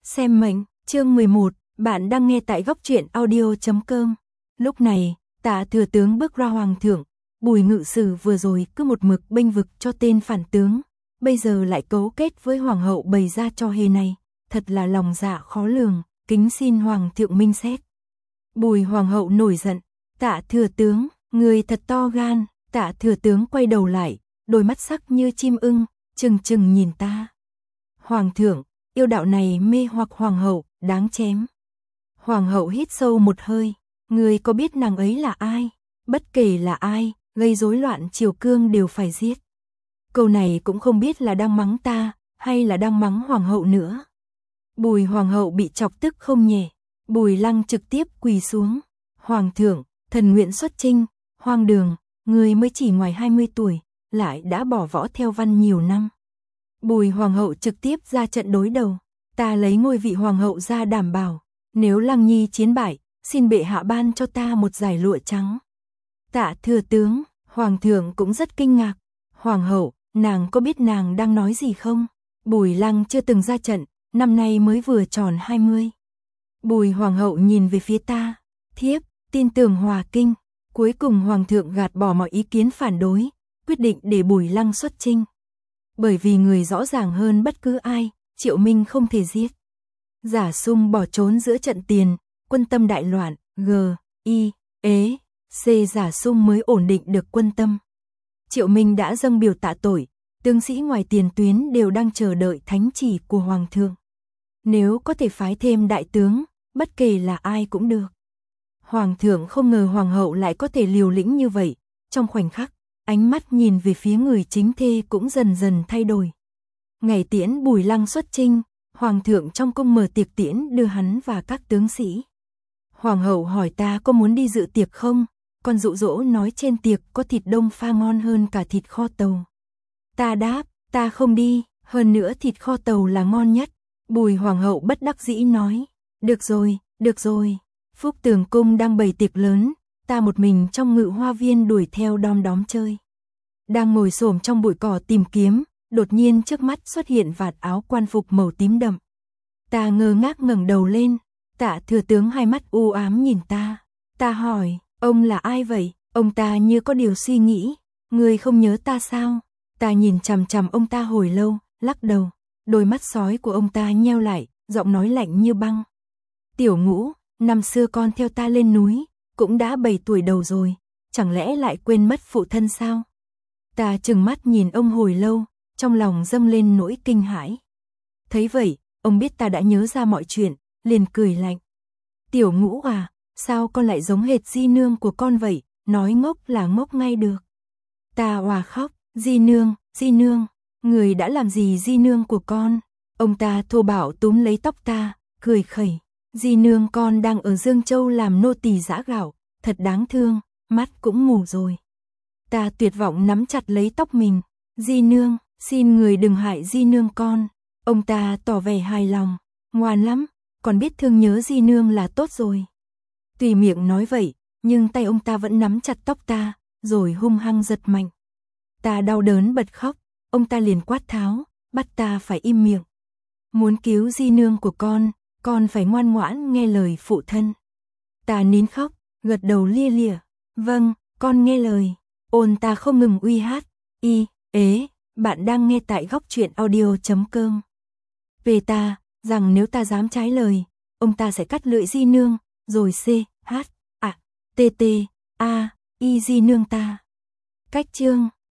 Xem mệnh, chương 11, bạn đang nghe tại góc truyện audio.com. Lúc này, Tạ thừa tướng bước ra hoàng thượng, Bùi ngự sử vừa rồi cứ một mực bênh vực cho tên phản tướng, bây giờ lại cấu kết với hoàng hậu bày ra trò hề này, thật là lòng dạ khó lường, kính xin hoàng thượng minh xét. Bùi hoàng hậu nổi giận, Tạ thừa tướng, người thật to gan. Tạ thừa tướng quay đầu lại, đôi mắt sắc như chim ưng, trừng trừng nhìn ta. Hoàng thượng, yêu đạo này mê hoặc hoàng hậu, đáng chém. Hoàng hậu hít sâu một hơi, người có biết nàng ấy là ai? Bất kể là ai, gây rối loạn triều cương đều phải giết. Câu này cũng không biết là đang mắng ta, hay là đang mắng hoàng hậu nữa. Bùi hoàng hậu bị chọc tức không nhẹ, Bùi lăng trực tiếp quỳ xuống. Hoàng thượng, thần nguyện xuất chinh. Hoang đường, người mới chỉ ngoài 20 tuổi, lại đã bỏ võ theo văn nhiều năm. Bùi hoàng hậu trực tiếp ra trận đối đầu, ta lấy ngôi vị hoàng hậu ra đảm bảo, nếu Lăng Nhi chiến bại, xin bệ hạ ban cho ta một dải lụa trắng. Tạ thừa tướng, hoàng thượng cũng rất kinh ngạc. Hoàng hậu, nàng có biết nàng đang nói gì không? Bùi lăng chưa từng ra trận, năm nay mới vừa tròn 20. Bùi hoàng hậu nhìn về phía ta, thiếp, tin tưởng hòa kinh. Cuối cùng hoàng thượng gạt bỏ mọi ý kiến phản đối, quyết định để Bùi lăng xuất chinh. Bởi vì người rõ ràng hơn bất cứ ai, Triệu Minh không thể giết. Giả Sung bỏ trốn giữa trận tiền, quân Tâm đại loạn, Giả Sung mới ổn định được quân Tâm. Triệu Minh đã dâng biểu tạ tội, tướng sĩ ngoài tiền tuyến đều đang chờ đợi thánh chỉ của hoàng thượng. Nếu có thể phái thêm đại tướng, bất kể là ai cũng được. Hoàng thượng không ngờ hoàng hậu lại có thể liều lĩnh như vậy, trong khoảnh khắc, ánh mắt nhìn về phía người chính thê cũng dần dần thay đổi. Ngày tiễn Bùi lăng xuất chinh, hoàng thượng trong cung mở tiệc tiễn đưa hắn và các tướng sĩ. Hoàng hậu hỏi ta có muốn đi dự tiệc không, còn dụ dỗ nói trên tiệc có thịt đông pha ngon hơn cả thịt kho tàu. Ta đáp, ta không đi, hơn nữa thịt kho tàu là ngon nhất. Bùi hoàng hậu bất đắc dĩ nói, được rồi. Phúc Tường cung đang bày tiệc lớn, ta một mình trong ngự hoa viên đuổi theo đom đóm chơi. Đang ngồi xổm trong bụi cỏ tìm kiếm, đột nhiên trước mắt xuất hiện vạt áo quan phục màu tím đậm. Ta ngơ ngác ngẩng đầu lên, Tạ thừa tướng hai mắt u ám nhìn ta. Ta hỏi, ông là ai vậy? Ông ta như có điều suy nghĩ, người không nhớ ta sao? Ta nhìn chằm chằm ông ta hồi lâu, lắc đầu. Đôi mắt sói của ông ta nheo lại, giọng nói lạnh như băng. Tiểu Ngũ, năm xưa con theo ta lên núi, cũng đã 7 tuổi đầu rồi, chẳng lẽ lại quên mất phụ thân sao? Ta trừng mắt nhìn ông hồi lâu, trong lòng dâng lên nỗi kinh hãi. Thấy vậy, ông biết ta đã nhớ ra mọi chuyện, liền cười lạnh. Tiểu Ngũ à, sao con lại giống hệt di nương của con vậy, nói ngốc là ngốc ngay được. Ta òa khóc, di nương, người đã làm gì di nương của con? Ông ta thô bạo túm lấy tóc ta, cười khẩy. Di nương con đang ở Dương Châu làm nô tỳ giã gạo, thật đáng thương, mắt cũng ngủ rồi. Ta tuyệt vọng nắm chặt lấy tóc mình. Di nương, xin người đừng hại di nương con. Ông ta tỏ vẻ hài lòng, ngoan lắm, còn biết thương nhớ di nương là tốt rồi. Tùy miệng nói vậy, nhưng tay ông ta vẫn nắm chặt tóc ta, rồi hung hăng giật mạnh. Ta đau đớn bật khóc, ông ta liền quát tháo, bắt ta phải im miệng. Muốn cứu di nương của con phải ngoan ngoãn nghe lời phụ thân. Ta nín khóc, gật đầu lia lịa. Vâng, con nghe lời. Ôn ta không ngừng uy hát. Bạn đang nghe tại góc truyện audio.com. Về ta, rằng nếu ta dám trái lời, ông ta sẽ cắt lưỡi di nương, rồi di nương ta. Cách chương